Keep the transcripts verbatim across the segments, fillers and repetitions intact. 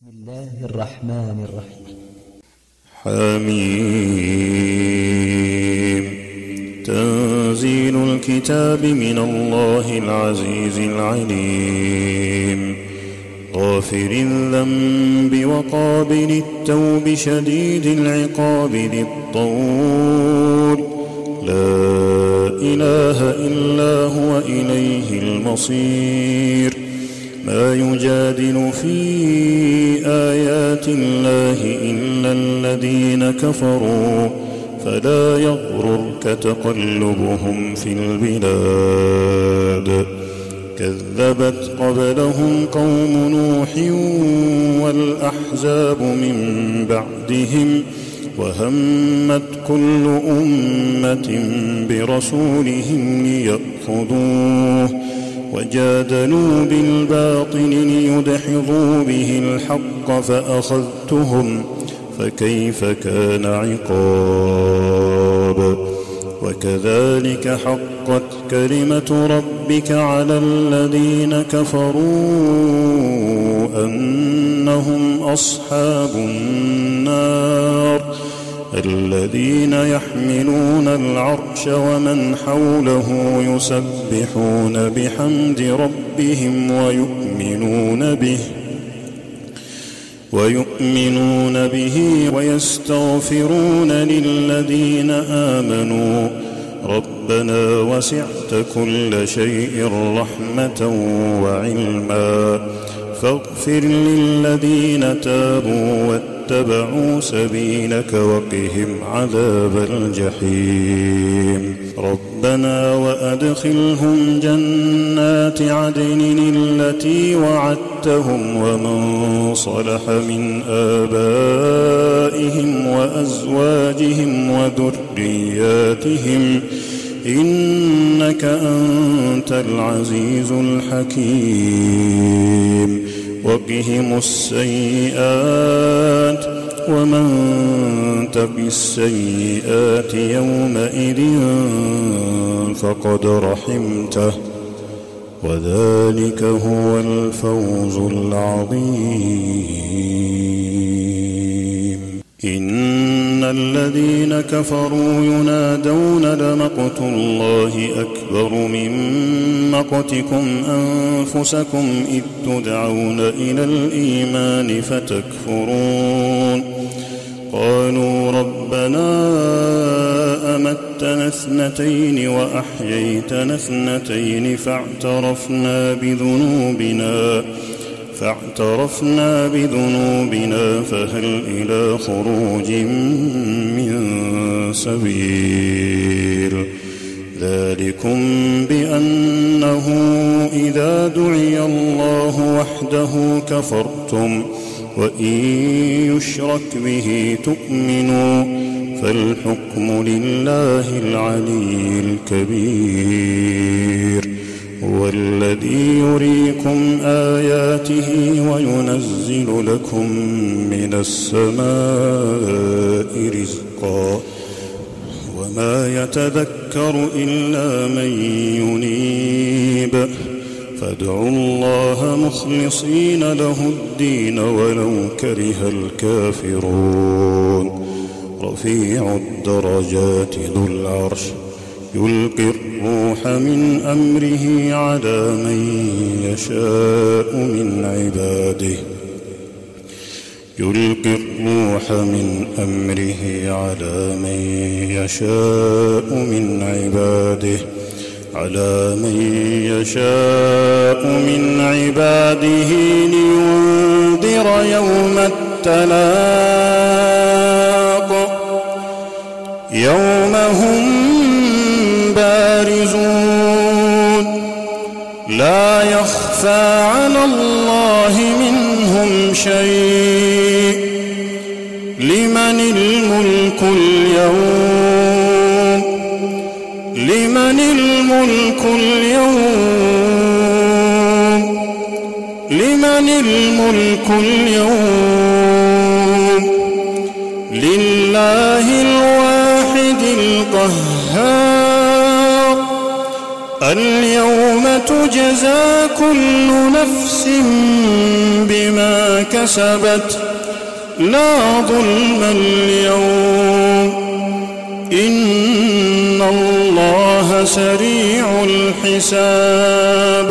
بسم الله الرحمن الرحيم. حميم. تنزيل الكتاب من الله العزيز العليم، غافر الذنب وقابل التوب شديد العقاب ذي الطول، لا إله إلا هو إليه المصير. ما يجادل في آيات الله إلا الذين كفروا، فلا يغررك تقلبهم في البلاد. كذبت قبلهم قوم نوح والأحزاب من بعدهم، وهمت كل أمة برسولهم ليأخذوه، وجادلوا بالباطل ليدحضوا به الحق فأخذتهم، فكيف كان عقاب. وكذلك حقت كلمة ربك على الذين كفروا أنهم أصحاب النار، الذين يحملون العرش ومن حوله يسبحون بحمد ربهم ويؤمنون به ويؤمنون به ويستغفرون للذين آمنوا ربنا وسعت كل شيء رحمة وعلما، فاغفر للذين تابوا واتبعوا سبيلك وقهم عذاب الجحيم. ربنا وأدخلهم جنات عدن التي وعدتهم ومن صلح من آبائهم وأزواجهم وذرياتهم إنك أنت العزيز الحكيم. وقهم السيئات ومن تق السيئات يومئذ فقد رحمته، وذلك هو الفوز العظيم. إن الذين كفروا ينادون لمقت الله أكبر من مقتكم أنفسكم إذ تدعون إلى الإيمان فتكفرون. قالوا ربنا أمتنا اثنتين وأحييتنا اثنتين فاعترفنا بذنوبنا فاعترفنا بذنوبنا فهل إلى خروج من سبيل. ذلكم بأنه إذا دعي الله وحده كفرتم، وإن يشرك به تؤمنوا، فالحكم لله العلي الكبير. هو الذي يريكم آياته وينزل لكم من السماء رزقا، وما يتذكر إلا من ينيب. فادعوا الله مخلصين له الدين ولو كره الكافرون. رفيع الدرجات ذو العرش يلقي الروح من أمره على من يشاء من عباده يلقي الروح من أمره على من يشاء من عباده على من يشاء من عباده لينذر يوم التلاق، يوم هم بارزون لا يخفى على الله منهم شيء. لمن الملك اليوم لمن الملك اليوم لمن الملك اليوم لله الواحد القهار اليوم تجزى كل نفس بما كسبت لا ظلم اليوم إن الله سريع الحساب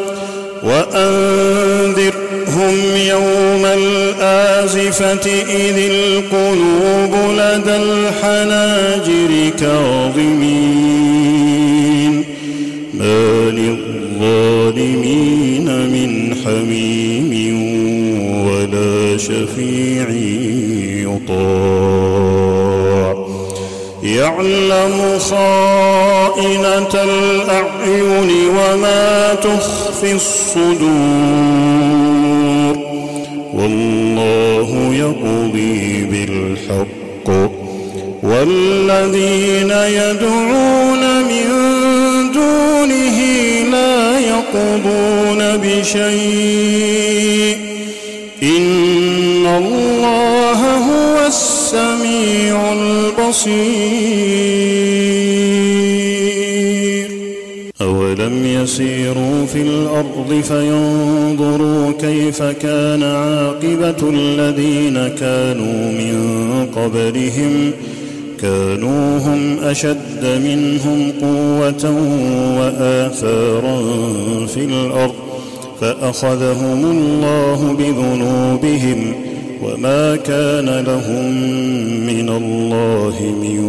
وأنذرهم يوم الآزفة إذ القلوب لدى الحناجر كاظمين ما للظالمين من حميم ولا شفيع يطاع يعلم خائنة الأعين وما تخفي الصدور والله يقضي بالحق والذين يدعون من دونه لا يقضون بشيء إن الله هو السميع البصير أولم يسيروا في الأرض فينظروا كيف كان عاقبة الذين كانوا من قبلهم كانوا هم أشد منهم قوة وآثارا في الأرض فأخذهم الله بذنوبهم وما كان لهم من الله من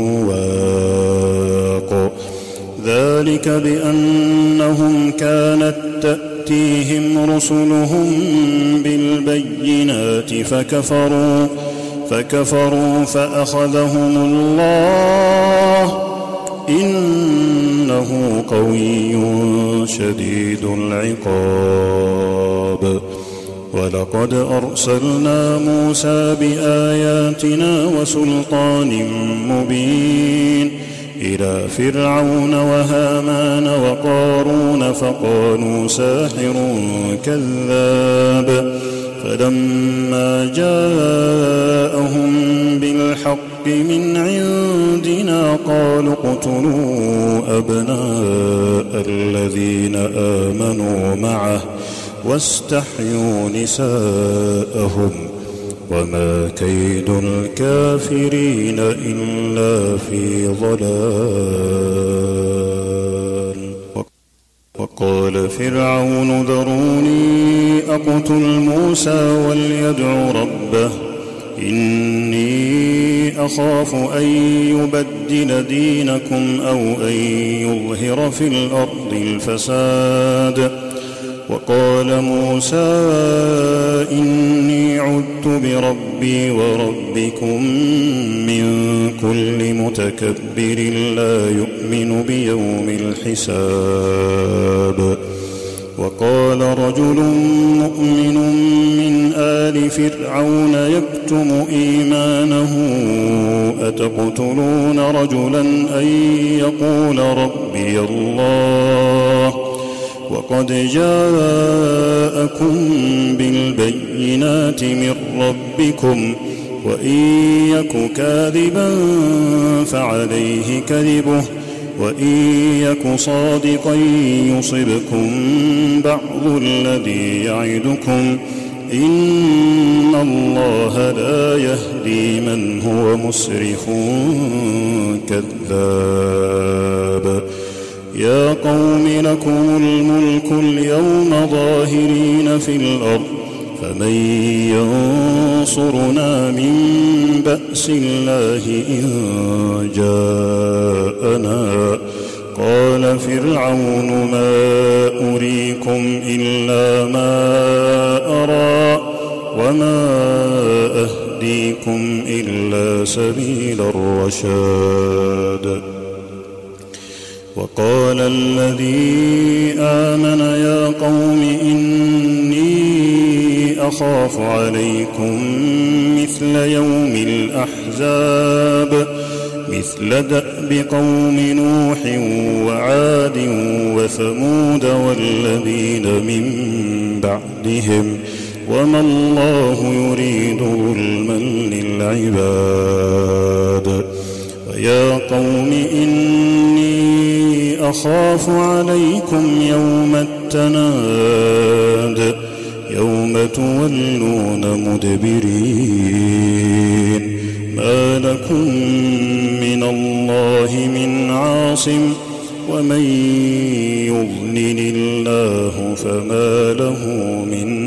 واق ذلك بأنهم كانت تأتيهم رسلهم بالبينات فكفروا فكفروا فأخذهم الله إنه قوي شديد العقاب ولقد أرسلنا موسى بآياتنا وسلطان مبين إلى فرعون وهامان وقارون فقالوا ساحر كذاب فلما جاءهم بالحق من عندنا قالوا اقتلوا أبناء الذين آمنوا معه واستحيوا نساءهم وما كيد الكافرين إلا في ضلال وقال فرعون ذروني أقتل موسى وليدع ربه إني أخاف أن يبدل دينكم أو أن يظهر في الأرض الفساد وقال موسى إني عذت بربي وربكم من كل متكبر لا يؤمن بيوم الحساب وقال رجل مؤمن من آل فرعون يكتم إيمانه أتقتلون رجلا أن يقول ربي الله وقد جاءكم بالبينات من ربكم وإن يك كاذبا فعليه كذبه وإن يك صادقا يصبكم بعض الذي يعدكم إن الله لا يهدي من هو مسرف كذاب يا قوم لكم الملك اليوم ظاهرين في الأرض فمن ينصرنا من بأس الله إن جاءنا قال فرعون ما أريكم إلا ما أرى وما أهديكم إلا سبيل الرشاد وقال الذي آمن يا قوم إني أخاف عليكم مثل يوم الأحزاب مثل دأب قوم نوح وعاد وثمود والذين من بعدهم وما الله يريد ظلما للعباد ويا قوم إني أخاف عليكم يوم التناد يوم تولون مدبرين ما لكم من الله من عاصم ومن يضلل الله فما له من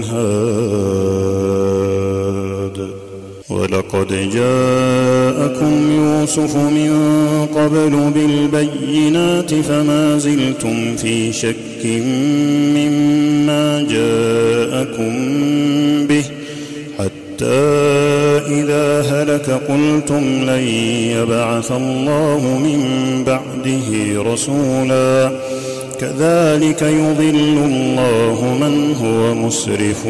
هاد ولقد جاءكم يوسف من قبل بالبينات فما زلتم في شك مما جاءكم به حتى إذا هلك قلتم لن يبعث الله من بعده رسولا كذلك يضل الله من هو مسرف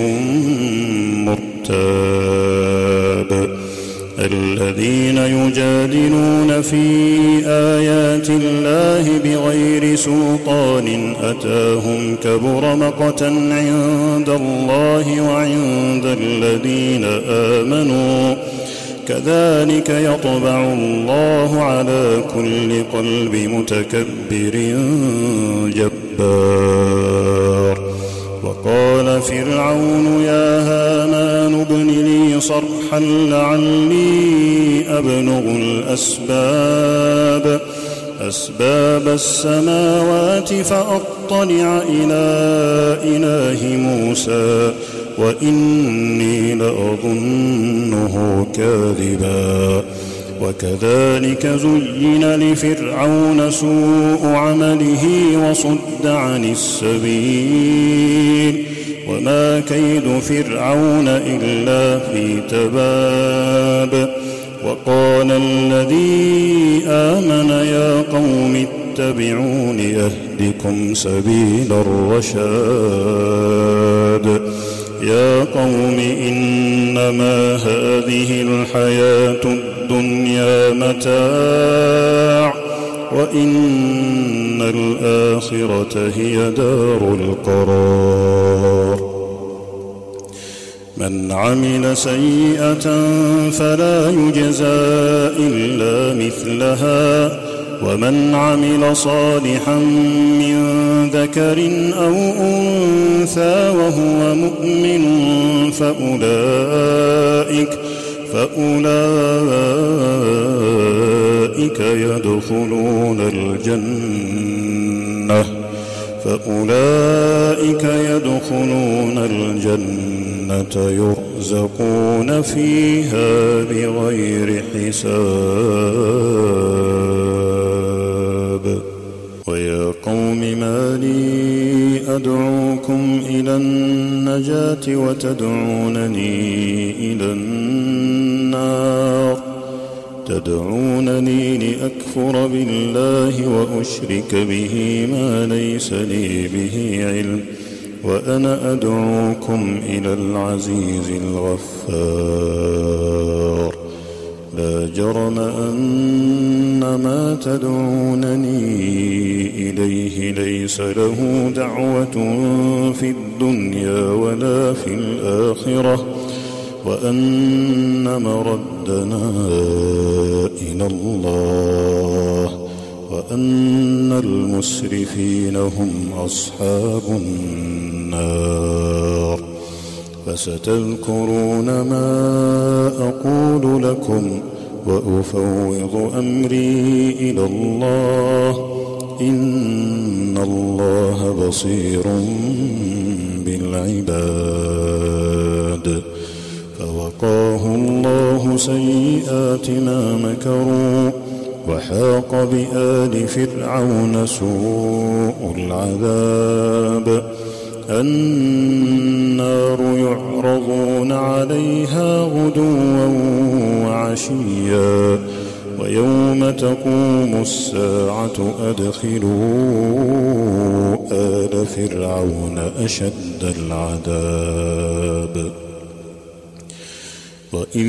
مرتاب الذين يجادلون في آيات الله بغير سلطان أتاهم كبر مقتا عند الله وعند الذين آمنوا كذلك يطبع الله على كل قلب متكبر جبار وقال فرعون يا هامان ابن لي صرحا لعلي أبلغ الأسباب أسباب السماوات فأطلع إلى إله موسى وإني لأظنه كاذبا وكذلك زين لفرعون سوء عمله وصد عن السبيل وما كيد فرعون إلا في تباب وقال الذي آمن يا قوم اتبعون أهدكم سبيل الرشاد يا قوم إنما هذه الحياة الدنيا متاع وإن الآخرة هي دار القرار من عمل سيئة فلا يجزى إلا مثلها ومن عمل صالحا من ذكر أو أنثى وهو مؤمن فأولئك فأولئك يدخلون الجنة فأولئك يدخلون الجنة يرزقون فيها بغير حساب ويا قوم ما لي أدعوكم إلى النجاة وتدعونني إلى النار تدعونني لأكفر بالله وأشرك به ما ليس لي به علم وأنا أدعوكم إلى العزيز الغفار لا جرم أن ما تدعونني إليه ليس له دعوة في الدنيا ولا في الآخرة وأن مردنا إلى الله وأن المسرفين هم أصحاب النار فستذكرون ما أقول لكم وأفوض أمري إلى الله إن الله بصير بالعباد فوقاه الله سيئات ما مكروا وحاق بآل فرعون سوء العذاب النار يعرضون عليها غدوا وعشيا ويوم تقوم الساعة أدخلوا آل فرعون أشد العذاب وإذ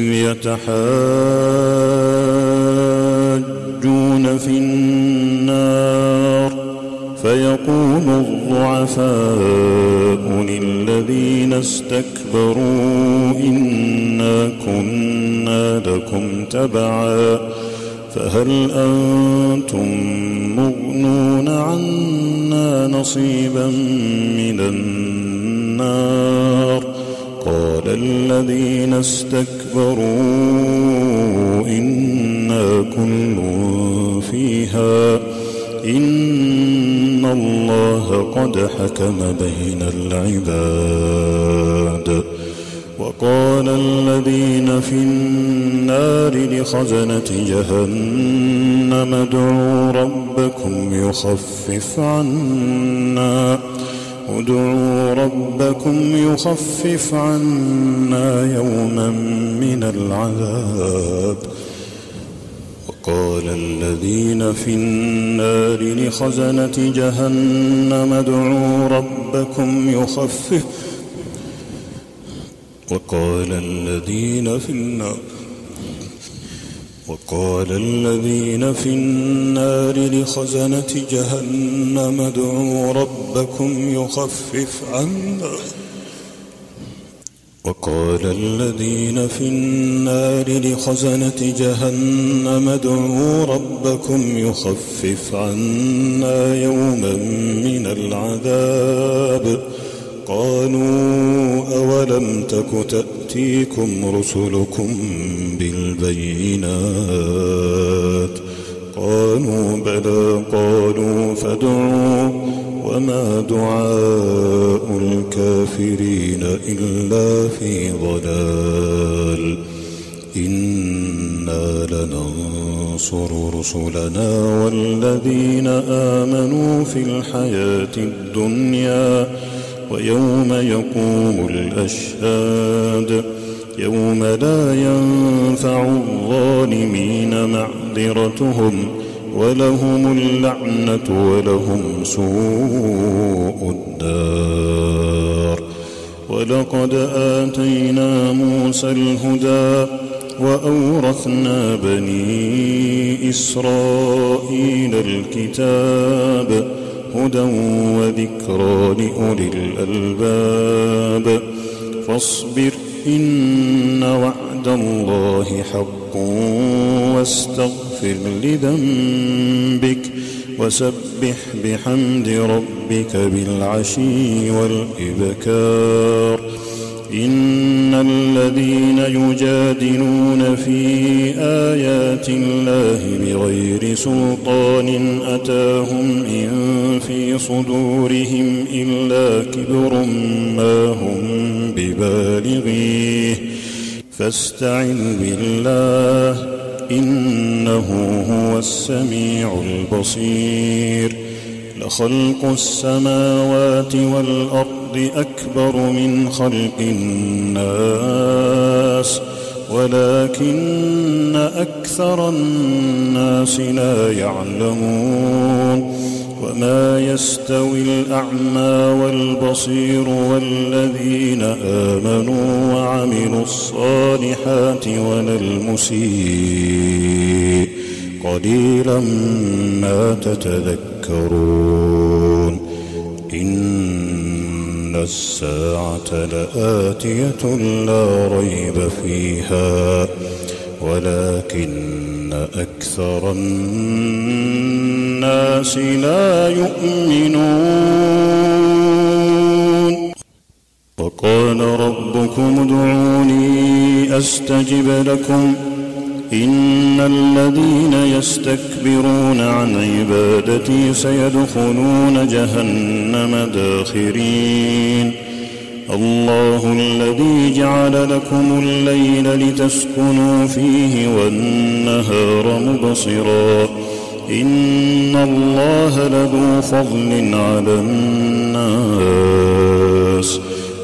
يتحاجون في النار فيقول الضعفاء للذين استكبروا إنا كنا لكم تبعا فهل أنتم مغنون عنا نصيبا من النار قال الذين استكبروا إنا كل فيها إن الله قد حكم بين العباد وقال الذين في النار لخزنة جهنم ادعوا ربكم يخفف عنا ادعوا ربكم يخفف عنا يوما من العذاب وقال الذين في النار لخزنة جهنم ادعوا ربكم يخفف وقال الذين في النار وقال الذين في النار لخزنة جهنم ادعوا ربكم يخفف عنا وقال الذين في النار لخزنة جهنم ادعوا ربكم يخفف عنا يوما من العذاب قالوا أولم تك تأتيكم رسلكم بالبينات قالوا بلى قالوا فادعوا وما دعاء الكافرين إلا في ضلال إنا لننصر رسلنا والذين آمنوا في الحياة الدنيا ويوم يقوم الأشهاد يوم لا ينفع الظالمين معذرتهم ولهم اللعنة ولهم سوء الدار ولقد آتينا موسى الهدى وأورثنا بني إسرائيل الكتاب هدى وذكرى لأولي الألباب فاصبر إن وعد الله حق واستغفر لذنبك وسبح بحمد ربك بالعشي والإبكار إن الذين يجادلون في آيات الله بغير سلطان أتاهم إن في صدورهم إلا كبر ما هم ببالغيه فاستعذ بالله إنه هو السميع البصير لخلق السماوات والأرض أكبر من خلق الناس ولكن أكثر الناس لا يعلمون وما يستوي الأعمى والبصير والذين آمنوا وعملوا الصالحات ولا المسيء قليلا ما تتذكرون إن الساعة لآتية لا ريب فيها ولكن أكثر الناس لا يؤمنون وقال ربكم ادعوني أستجب لكم إن الذين يستكبرون عن عبادتي سيدخلون جهنم داخرين الله الذي جعل لكم الليل لتسكنوا فيه والنهار مبصرا إن الله لذو فضل على الناس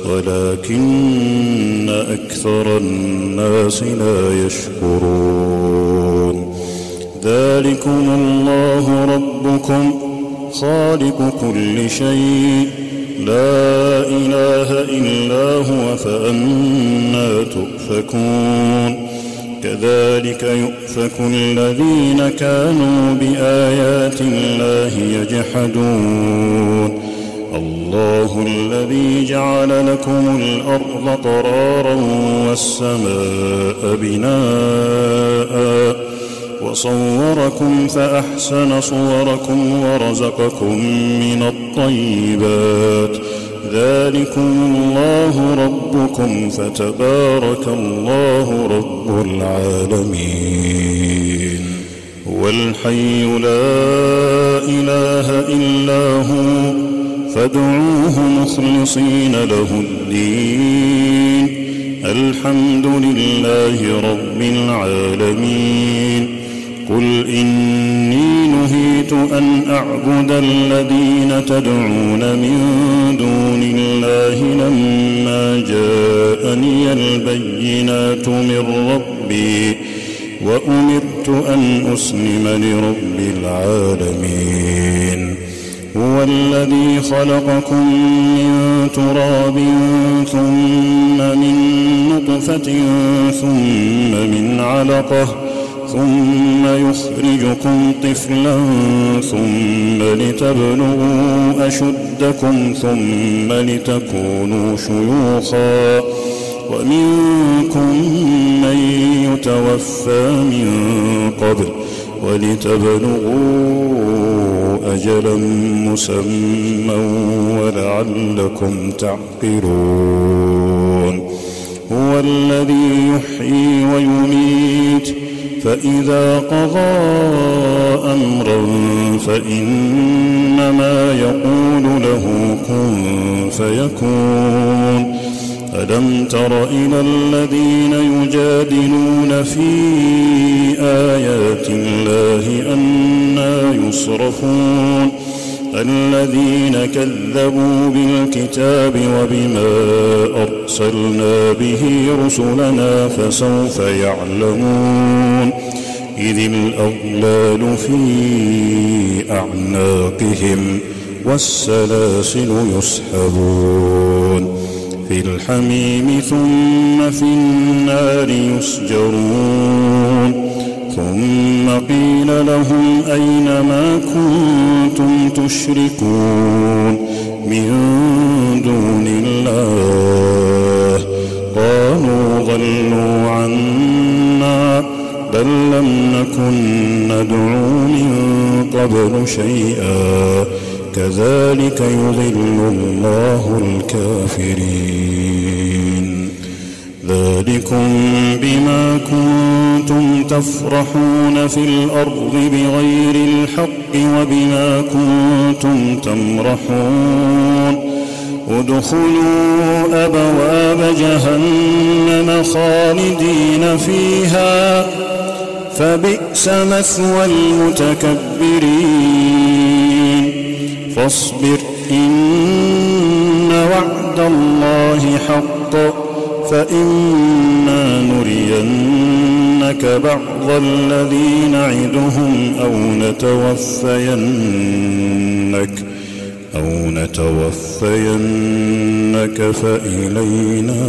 ولكن أكثر الناس لا يشكرون ذلكم الله ربكم خالق كل شيء لا إله إلا هو فأنى تؤفكون كذلك يؤفك الذين كانوا بآيات الله يجحدون الله الذي جعل لكم الأرض قرارا والسماء بناء فصوركم فأحسن صوركم ورزقكم من الطيبات ذلكم الله ربكم فتبارك الله رب العالمين. هو الحي لا إله إلا هو فادعوه مخلصين له الدين الحمد لله رب العالمين. قل إني نهيت أن أعبد الذين تدعون من دون الله لما جاءني البينات من ربي وأمرت أن أسلم لرب العالمين. هو الذي خلقكم من تراب ثم من نطفة ثم من علقة ثم يخرجكم طفلا ثم لتبلغوا أشدكم ثم لتكونوا شيوخا ومنكم من يتوفى من قبل ولتبلغوا أجلا مسمى ولعلكم تعقلون. هو الذي يحيي ويميت فإذا قضى أمرا فإنما يقول له كن فيكون. ألم تر إلى الذين يجادلون في آيات الله أنى يصرفون الذين كذبوا بالكتاب وبما أرسلنا به رسلنا فسوف يعلمون إذ الأغلال في أعناقهم والسلاسل يسحبون في الحميم ثم في النار يسجرون ثم قيل لهم أين ما كنتم تشركون من دون الله قالوا ضلوا عنا بل لم نكن ندعو من قبل شيئا كذلك يضل الله الكافرين. ذلكم بما كنتم تفرحون في الأرض بغير الحق وبما كنتم تمرحون ادخلوا أبواب جهنم خالدين فيها فبئس مثوى المتكبرين. فاصبر إن وعد الله حق فإما نرينك بعض الذي نعدهم أو نتوفينك أو نتوفينك فإلينا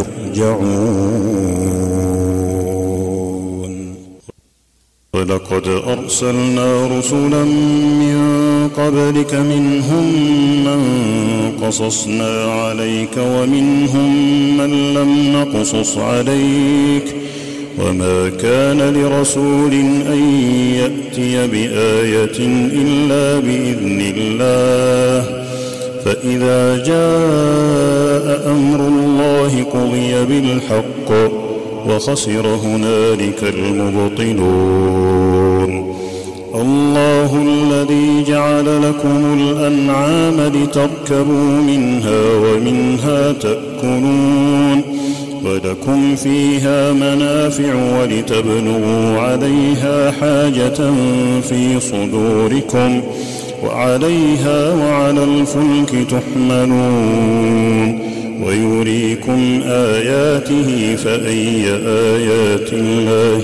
يرجعون. ولقد أرسلنا رسلا من قبلك منهم من قصصنا عليك ومنهم من لم نقصص عليك وما كان لرسول أن يأتي بآية إلا بإذن الله فإذا جاء أمر الله قضي بالحق وخسر هنالك المبطلون. الله الذي جعل لكم الأنعام لتركبوا منها ومنها تأكلون ولكم فيها منافع ولتبلغوا عليها حاجة في صدوركم وعليها وعلى الفلك تحملون ويريكم آياته فأي آيات الله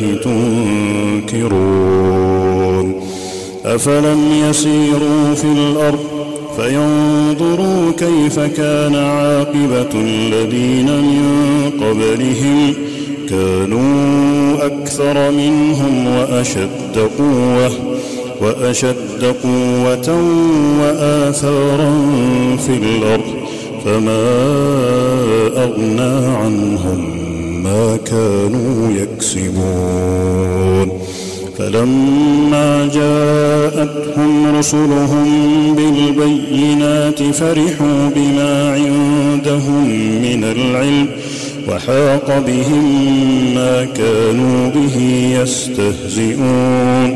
تنكرون. أفلم يسيروا في الأرض فينظروا كيف كان عاقبة الذين من قبلهم كانوا أكثر منهم وأشد قوة وأشد قوة وآثارا في الأرض فما أغنى عنهم ما كانوا يكسبون فلما جاءتهم رسلهم بالبينات فرحوا بما عندهم من العلم وحاق بهم ما كانوا به يستهزئون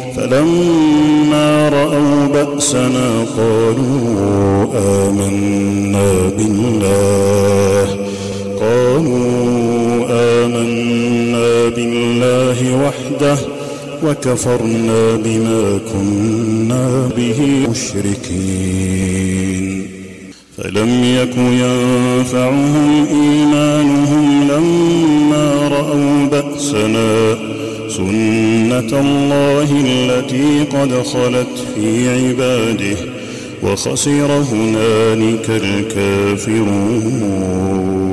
فلما رأوا بأسنا قالوا آمنا بالله قالوا آمنا بالله وحده وكفرنا بما كنا به مشركين فلم يك ينفعهم إيمانهم لما رأوا بأسنا سنة الله التي قد خلت في عباده وخسر هنالك الكافرون.